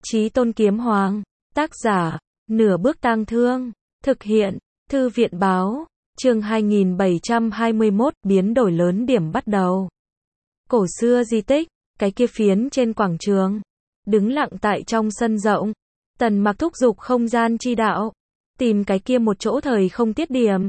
Chí Tôn Kiếm Hoàng. Tác giả, Nửa Bước Tang Thương. Thực hiện, Thư viện Báo. Chương 2721, biến đổi lớn điểm bắt đầu. Cổ xưa di tích, cái kia phiến trên quảng trường. Đứng lặng tại trong sân rộng. Tần Mặc thúc giục không gian chi đạo. Tìm cái kia một chỗ thời không tiết điểm.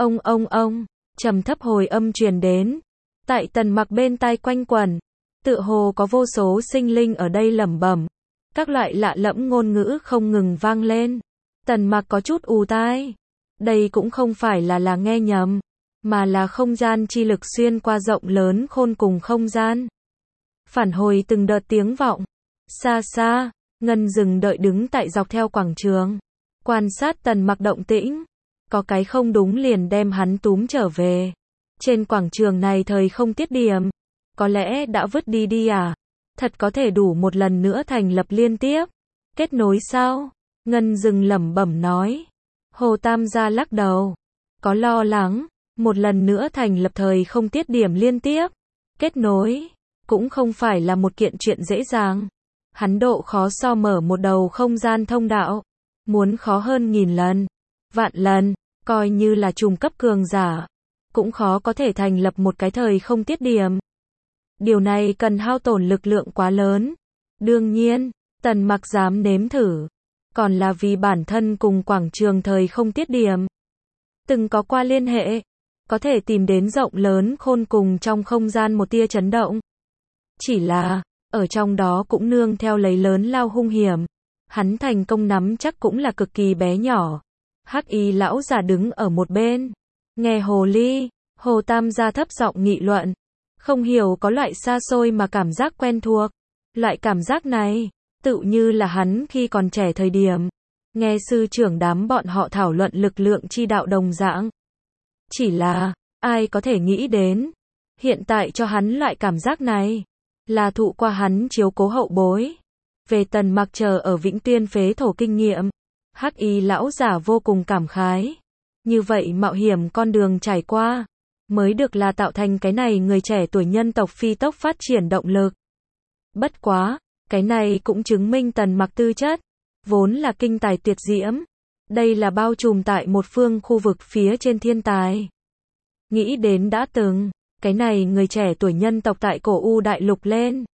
Ông, trầm thấp hồi âm truyền đến. Tại Tần Mặc bên tai quanh quẩn. Tựa hồ có vô số sinh linh ở đây lẩm bẩm. Các loại lạ lẫm ngôn ngữ không ngừng vang lên. Tần Mặc có chút ù tai. Đây cũng không phải là nghe nhầm, mà là không gian chi lực xuyên qua rộng lớn khôn cùng không gian. Phản hồi từng đợt tiếng vọng. Xa xa, Ngân dừng đợi đứng tại dọc theo quảng trường. Quan sát Tần Mặc động tĩnh. Có cái không đúng liền đem hắn túm trở về. Trên quảng trường này thời không tiết điểm. Có lẽ đã vứt đi à? Thật có thể đủ một lần nữa thành lập liên tiếp. Kết nối sao? Ngân dừng lẩm bẩm nói. Hồ Tam gia lắc đầu. Có lo lắng. Một lần nữa thành lập thời không tiết điểm liên tiếp. Kết nối. Cũng không phải là một kiện chuyện dễ dàng. Hắn độ khó so mở một đầu không gian thông đạo. Muốn khó hơn 1000 lần. Vạn lần. Coi như là trùng cấp cường giả. Cũng khó có thể thành lập một cái thời không tiết điểm. Điều này cần hao tổn lực lượng quá lớn. Đương nhiên, Tần Mặc dám nếm thử. Còn là vì bản thân cùng quảng trường thời không tiết điểm. Từng có qua liên hệ. Có thể tìm đến rộng lớn khôn cùng trong không gian một tia chấn động. Chỉ là, ở trong đó cũng nương theo lấy lớn lao hung hiểm. Hắn thành công nắm chắc cũng là cực kỳ bé nhỏ. Hắc y lão già đứng ở một bên. Nghe hồ ly, Hồ Tam gia thấp giọng nghị luận. Không hiểu có loại xa xôi mà cảm giác quen thuộc. Loại cảm giác này, tự như là hắn khi còn trẻ thời điểm. Nghe sư trưởng đám bọn họ thảo luận lực lượng chi đạo đồng dạng. Chỉ là, ai có thể nghĩ đến. Hiện tại cho hắn loại cảm giác này. Là thụ qua hắn chiếu cố hậu bối. Về Tần Mặc chờ ở Vĩnh Tuyên phế thổ kinh nghiệm. Hắc y lão giả vô cùng cảm khái. Như vậy mạo hiểm con đường trải qua. Mới được là tạo thành cái này người trẻ tuổi nhân tộc phi tốc phát triển động lực. Bất quá, cái này cũng chứng minh Tần Mặc tư chất. Vốn là kinh tài tuyệt diễm. Đây là bao trùm tại một phương khu vực phía trên thiên tài. Nghĩ đến đã từng, cái này người trẻ tuổi nhân tộc tại cổ U đại lục lên.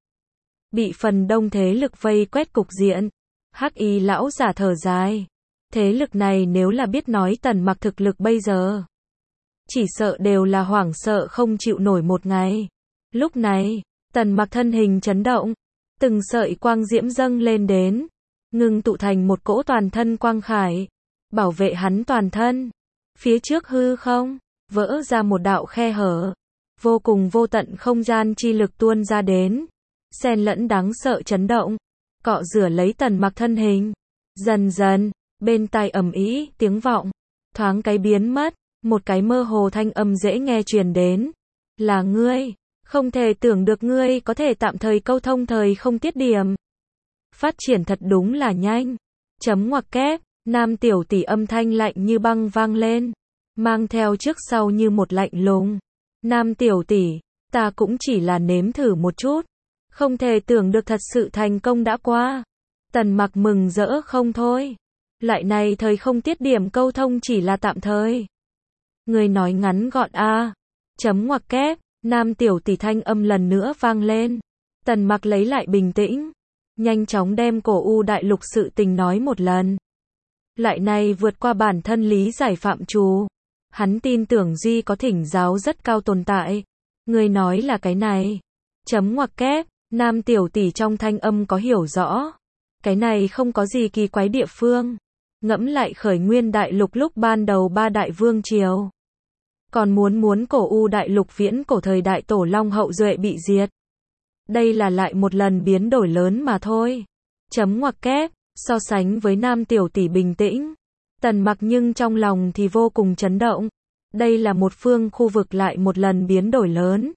Bị phần đông thế lực vây quét cục diện. Hắc y lão giả thở dài. Thế lực này nếu là biết nói Tần Mặc thực lực bây giờ. Chỉ sợ đều là hoảng sợ không chịu nổi một ngày. Lúc này, Tần Mặc thân hình chấn động. Từng sợi quang diễm dâng lên đến. Ngưng tụ thành một cỗ toàn thân quang khải. Bảo vệ hắn toàn thân. Phía trước hư không, vỡ ra một đạo khe hở. Vô cùng vô tận không gian chi lực tuôn ra đến. Xen lẫn đáng sợ chấn động. Cọ rửa lấy Tần Mặc thân hình. Dần dần, bên tai ầm ĩ tiếng vọng. Thoáng cái biến mất. Một cái mơ hồ thanh âm dễ nghe truyền đến. Là ngươi. Không thể tưởng được ngươi có thể tạm thời câu thông thời không tiết điểm. Phát triển thật đúng là nhanh. Chấm ngoặc kép. Nam tiểu tỷ âm thanh lạnh như băng vang lên. Mang theo trước sau như một lạnh lùng. Nam tiểu tỷ, ta cũng chỉ là nếm thử một chút. Không thể tưởng được thật sự thành công đã qua. Tần Mặc mừng rỡ không thôi. Loại này thời không tiết điểm câu thông chỉ là tạm thời. Người nói ngắn gọn a. Chấm ngoặc kép. Nam tiểu tỷ thanh âm lần nữa vang lên. Tần Mặc lấy lại bình tĩnh. Nhanh chóng đem cổ U đại lục sự tình nói một lần. Loại này vượt qua bản thân lý giải phạm trù. Hắn tin tưởng Duy có thỉnh giáo rất cao tồn tại. Người nói là cái này. Chấm ngoặc kép. Nam tiểu tỷ trong thanh âm có hiểu rõ. Cái này không có gì kỳ quái địa phương. Ngẫm lại khởi nguyên đại lục lúc ban đầu 3 đại vương triều. Còn muốn cổ U đại lục viễn cổ thời đại tổ long hậu duệ bị diệt. Đây là lại một lần biến đổi lớn mà thôi. Chấm ngoặc kép. So sánh với Nam tiểu tỷ bình tĩnh. Tần Mặc nhưng trong lòng thì vô cùng chấn động. Đây là một phương khu vực lại một lần biến đổi lớn.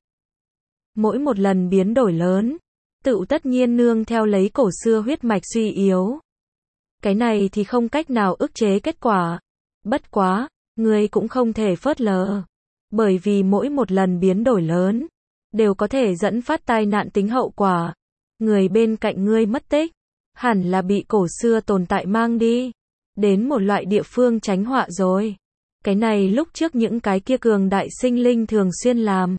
Mỗi một lần biến đổi lớn, tự tất nhiên nương theo lấy cổ xưa huyết mạch suy yếu. Cái này thì không cách nào ức chế kết quả. Bất quá, ngươi cũng không thể phớt lờ. Bởi vì mỗi một lần biến đổi lớn, đều có thể dẫn phát tai nạn tính hậu quả. Người bên cạnh ngươi mất tích. hẳn là bị cổ xưa tồn tại mang đi đến một loại địa phương tránh họa rồi. Cái này lúc trước những cái kia cường đại sinh linh thường xuyên làm.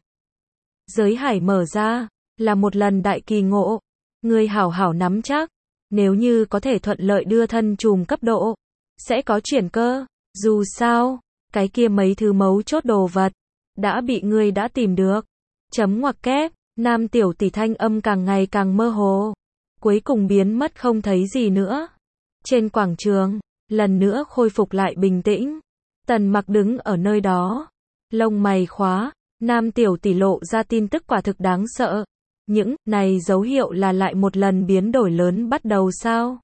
Giới hải mở ra, là một lần đại kỳ ngộ. Ngươi hảo hảo nắm chắc, nếu như có thể thuận lợi đưa thân trùm cấp độ, sẽ có chuyển cơ. Dù sao, cái kia mấy thứ mấu chốt đồ vật, đã bị ngươi đã tìm được. Chấm ngoặc kép, nam tiểu tỷ thanh âm càng ngày càng mơ hồ. Cuối cùng biến mất không thấy gì nữa. Trên quảng trường, lần nữa khôi phục lại bình tĩnh. Tần Mặc đứng ở nơi đó, lông mày khóa, nam tiểu tỷ lộ ra tin tức quả thực đáng sợ. Những này dấu hiệu là lại một lần biến đổi lớn bắt đầu sao?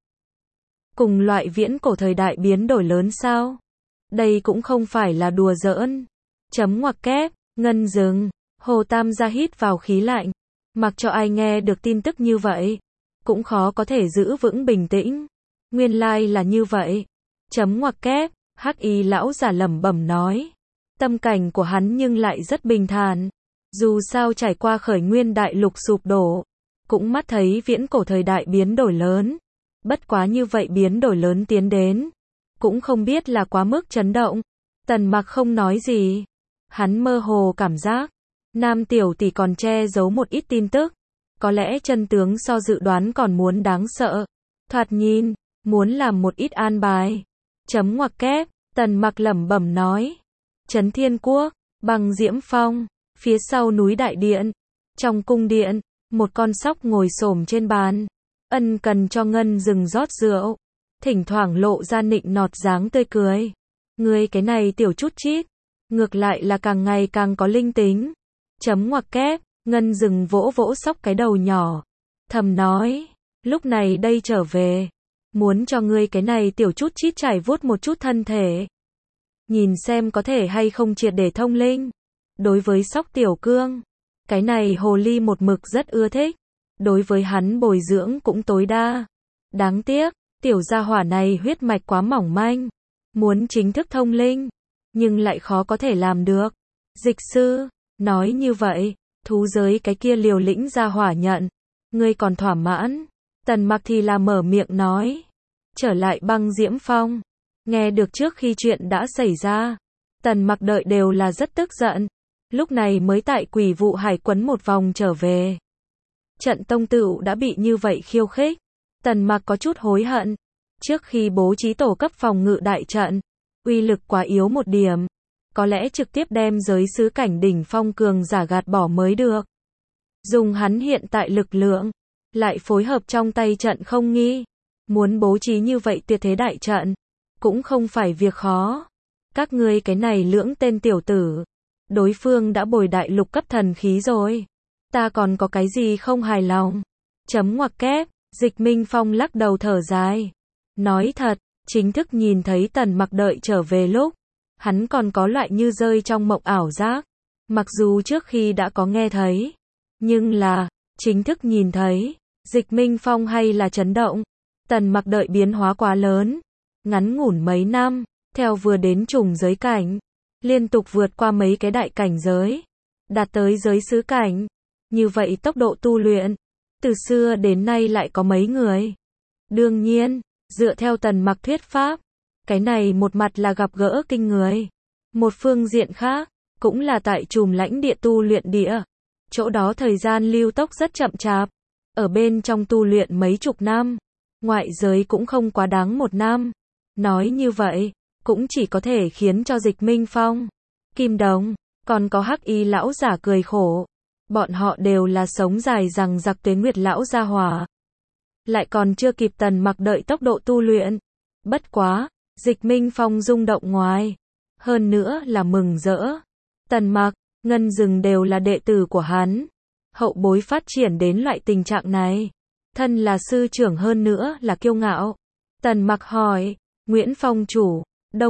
Cùng loại viễn cổ thời đại biến đổi lớn sao? Đây cũng không phải là đùa giỡn. Chấm ngoặc kép, ngân dừng, Hồ Tam gia hít vào khí lạnh. Mặc cho ai nghe được tin tức như vậy, cũng khó có thể giữ vững bình tĩnh. Nguyên lai là như vậy. Chấm ngoặc kép, Hắc Y lão giả lẩm bẩm nói. Tâm cảnh của hắn nhưng lại rất bình thản. Dù sao trải qua khởi nguyên đại lục sụp đổ, cũng mắt thấy viễn cổ thời đại biến đổi lớn. Bất quá như vậy biến đổi lớn tiến đến, cũng không biết là quá mức chấn động. Tần Mặc không nói gì. Hắn mơ hồ cảm giác, nam tiểu tỷ còn che giấu một ít tin tức. Có lẽ chân tướng so dự đoán còn muốn đáng sợ. Thoạt nhìn, muốn làm một ít an bài. Chấm ngoặc kép, Tần Mặc lẩm bẩm nói. Trấn Thiên Quốc, Băng Diễm Phong, phía sau núi Đại Điện. Trong cung điện, một con sóc ngồi xổm trên bàn. Ân cần cho Ngân Dừng rót rượu. Thỉnh thoảng lộ ra nịnh nọt dáng tươi cười. Ngươi cái này tiểu chút chít, ngược lại là càng ngày càng có linh tính. Chấm ngoặc kép, Ngân Dừng vỗ vỗ sóc cái đầu nhỏ. Thầm nói, lúc này đây trở về, muốn cho ngươi cái này tiểu chút chít trải vuốt một chút thân thể. Nhìn xem có thể hay không triệt để thông linh. Đối với sóc tiểu cương, cái này hồ ly một mực rất ưa thích. Đối với hắn bồi dưỡng cũng tối đa. Đáng tiếc, tiểu gia hỏa này huyết mạch quá mỏng manh. Muốn chính thức thông linh, nhưng lại khó có thể làm được. Dịch sư, nói như vậy, thú giới cái kia liều lĩnh gia hỏa nhận. Ngươi còn thỏa mãn. Tần Mặc thì là mở miệng nói. Trở lại Băng Diễm Phong. Nghe được trước khi chuyện đã xảy ra, Tần Mặc đợi đều là rất tức giận. Lúc này mới tại Quỷ Vụ Hải quấn một vòng trở về. Trận tông tựu đã bị như vậy khiêu khích. Tần Mặc có chút hối hận. Trước khi bố trí tổ cấp phòng ngự đại trận, uy lực quá yếu một điểm. Có lẽ trực tiếp đem giới sứ cảnh đỉnh phong cường giả gạt bỏ mới được. Dùng hắn hiện tại lực lượng, lại phối hợp trong tay trận không nghi. Muốn bố trí như vậy tuyệt thế đại trận, cũng không phải việc khó. Các ngươi cái này lưỡng tên tiểu tử, đối phương đã bồi đại lục cấp thần khí rồi. Ta còn có cái gì không hài lòng? Chấm ngoặc kép, Dịch Minh Phong lắc đầu thở dài. Nói thật, chính thức nhìn thấy Tần Mặc đợi trở về lúc, hắn còn có loại như rơi trong mộng ảo giác. Mặc dù trước khi đã có nghe thấy, nhưng là, chính thức nhìn thấy, Dịch Minh Phong hay là chấn động. Tần Mặc đợi biến hóa quá lớn. Ngắn ngủn mấy năm, theo vừa đến trùng giới cảnh, liên tục vượt qua mấy cái đại cảnh giới, đạt tới giới sứ cảnh. Như vậy tốc độ tu luyện, từ xưa đến nay lại có mấy người. Đương nhiên, dựa theo Tần Mặc thuyết pháp, cái này một mặt là gặp gỡ kinh người. Một phương diện khác, cũng là tại trùm lãnh địa tu luyện địa. Chỗ đó thời gian lưu tốc rất chậm chạp. Ở bên trong tu luyện mấy chục năm, ngoại giới cũng không quá đáng một năm. Nói như vậy, cũng chỉ có thể khiến cho Dịch Minh Phong, Kim Đồng, còn có Hắc Y lão giả cười khổ. Bọn họ đều là sống dài rằng giặc tuế nguyệt lão gia hỏa. Lại còn chưa kịp Tần Mặc đợi tốc độ tu luyện. Bất quá, Dịch Minh Phong rung động ngoài. Hơn nữa là mừng rỡ. Tần Mặc, Ngân Dừng đều là đệ tử của hắn. Hậu bối phát triển đến loại tình trạng này. Thân là sư trưởng hơn nữa là kiêu ngạo. Tần Mặc hỏi, Nguyễn Phong chủ,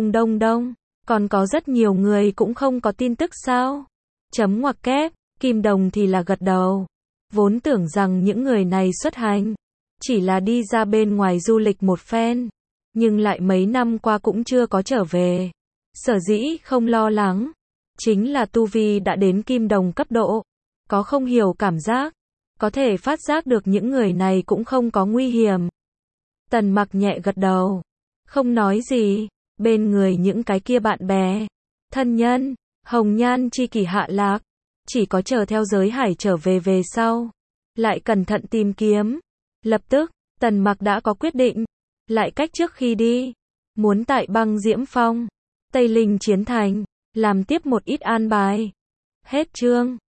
đông, còn có rất nhiều người cũng không có tin tức sao? Chấm ngoặc kép, Kim Đồng thì là gật đầu. Vốn tưởng rằng những người này xuất hành, chỉ là đi ra bên ngoài du lịch một phen. Nhưng lại mấy năm qua cũng chưa có trở về. Sở dĩ không lo lắng, chính là tu vi đã đến Kim Đồng cấp độ. Có không hiểu cảm giác, có thể phát giác được những người này cũng không có nguy hiểm. Tần Mặc nhẹ gật đầu, không nói gì, bên người những cái kia bạn bè, thân nhân, hồng nhan chi kỷ hạ lạc, chỉ có chờ theo giới hải trở về sau, lại cẩn thận tìm kiếm. Lập tức, Tần Mặc đã có quyết định, lại cách trước khi đi, muốn tại Băng Diễm Phong, Tây Linh Chiến Thành, làm tiếp một ít an bài. Hết chương.